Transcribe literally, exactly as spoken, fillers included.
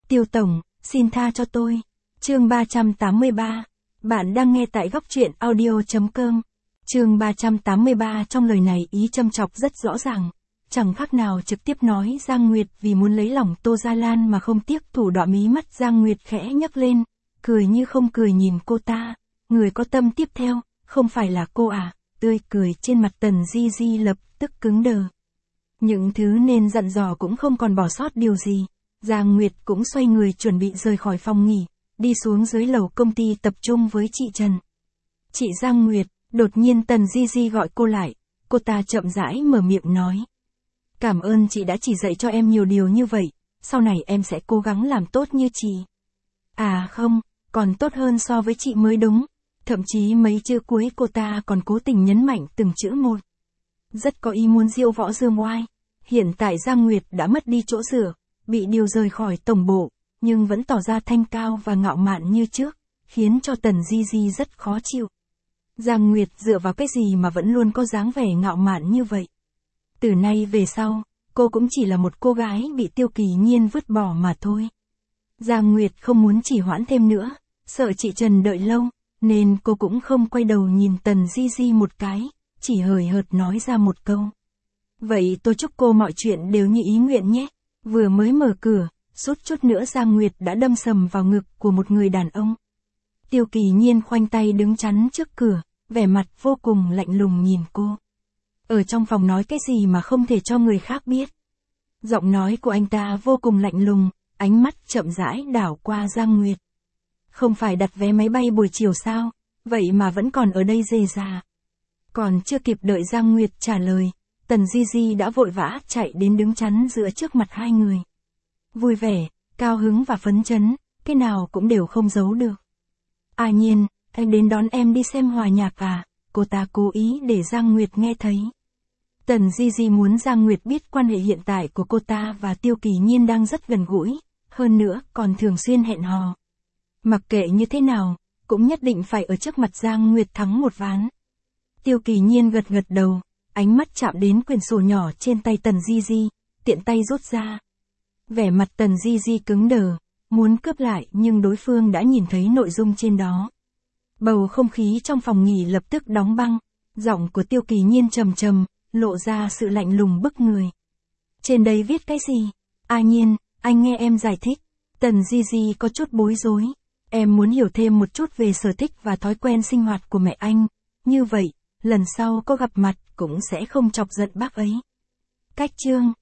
Tiêu Tổng, xin tha cho tôi. Chương ba trăm tám mươi ba. Bạn đang nghe tại góc truyện audio chấm com. Chương ba trăm tám mươi ba. Trong lời này ý châm chọc rất rõ ràng. Chẳng khác nào trực tiếp nói Giang Nguyệt vì muốn lấy lòng Tô Gia Lan mà không tiếc thủ đoạn. Mí mắt Giang Nguyệt khẽ nhấc lên, cười như không cười nhìn cô ta. Người có tâm tiếp theo, không phải là cô à? Tươi cười trên mặt Tần Di Di lập tức cứng đờ. Những thứ nên dặn dò cũng không còn bỏ sót điều gì. Giang Nguyệt cũng xoay người chuẩn bị rời khỏi phòng nghỉ, đi xuống dưới lầu công ty tập trung với chị Trần. Chị Giang Nguyệt, đột nhiên Tần Di Di gọi cô lại, cô ta chậm rãi mở miệng nói. Cảm ơn chị đã chỉ dạy cho em nhiều điều như vậy, sau này em sẽ cố gắng làm tốt như chị. À không, còn tốt hơn so với chị mới đúng. Thậm chí mấy chữ cuối cô ta còn cố tình nhấn mạnh từng chữ một. Rất có ý muốn diễu võ dương oai. Hiện tại Giang Nguyệt đã mất đi chỗ dựa, bị điều rời khỏi tổng bộ, nhưng vẫn tỏ ra thanh cao và ngạo mạn như trước, khiến cho Tần Di Di rất khó chịu. Giang Nguyệt dựa vào cái gì mà vẫn luôn có dáng vẻ ngạo mạn như vậy? Từ nay về sau, cô cũng chỉ là một cô gái bị Tiêu Kỳ Nhiên vứt bỏ mà thôi. Giang Nguyệt không muốn trì hoãn thêm nữa, sợ chị Trần đợi lâu, nên cô cũng không quay đầu nhìn Tần Di Di một cái, chỉ hời hợt nói ra một câu. Vậy tôi chúc cô mọi chuyện đều như ý nguyện nhé. Vừa mới mở cửa, suốt chút nữa Giang Nguyệt đã đâm sầm vào ngực của một người đàn ông. Tiêu Kỳ Nhiên khoanh tay đứng chắn trước cửa, vẻ mặt vô cùng lạnh lùng nhìn cô. Ở trong phòng nói cái gì mà không thể cho người khác biết. Giọng nói của anh ta vô cùng lạnh lùng, ánh mắt chậm rãi đảo qua Giang Nguyệt. Không phải đặt vé máy bay buổi chiều sao, vậy mà vẫn còn ở đây rề rà. Còn chưa kịp đợi Giang Nguyệt trả lời, Tần Di Di đã vội vã chạy đến đứng chắn giữa trước mặt hai người. Vui vẻ, cao hứng và phấn chấn, cái nào cũng đều không giấu được. À Nhiên, anh đến đón em đi xem hòa nhạc à? Cô ta cố ý để Giang Nguyệt nghe thấy. Tần Di Di muốn Giang Nguyệt biết quan hệ hiện tại của cô ta và Tiêu Kỳ Nhiên đang rất gần gũi, hơn nữa còn thường xuyên hẹn hò. Mặc kệ như thế nào, cũng nhất định phải ở trước mặt Giang Nguyệt thắng một ván. Tiêu Kỳ Nhiên gật gật đầu, ánh mắt chạm đến quyển sổ nhỏ trên tay Tần Di Di, tiện tay rút ra. Vẻ mặt Tần Di Di cứng đờ, muốn cướp lại nhưng đối phương đã nhìn thấy nội dung trên đó. Bầu không khí trong phòng nghỉ lập tức đóng băng, giọng của Tiêu Kỳ Nhiên trầm trầm, lộ ra sự lạnh lùng bức người. Trên đây viết cái gì? À Nhiên, anh nghe em giải thích. Tần Di Di có chút bối rối. Em muốn hiểu thêm một chút về sở thích và thói quen sinh hoạt của mẹ anh. Như vậy, lần sau có gặp mặt cũng sẽ không chọc giận bác ấy. Cách chương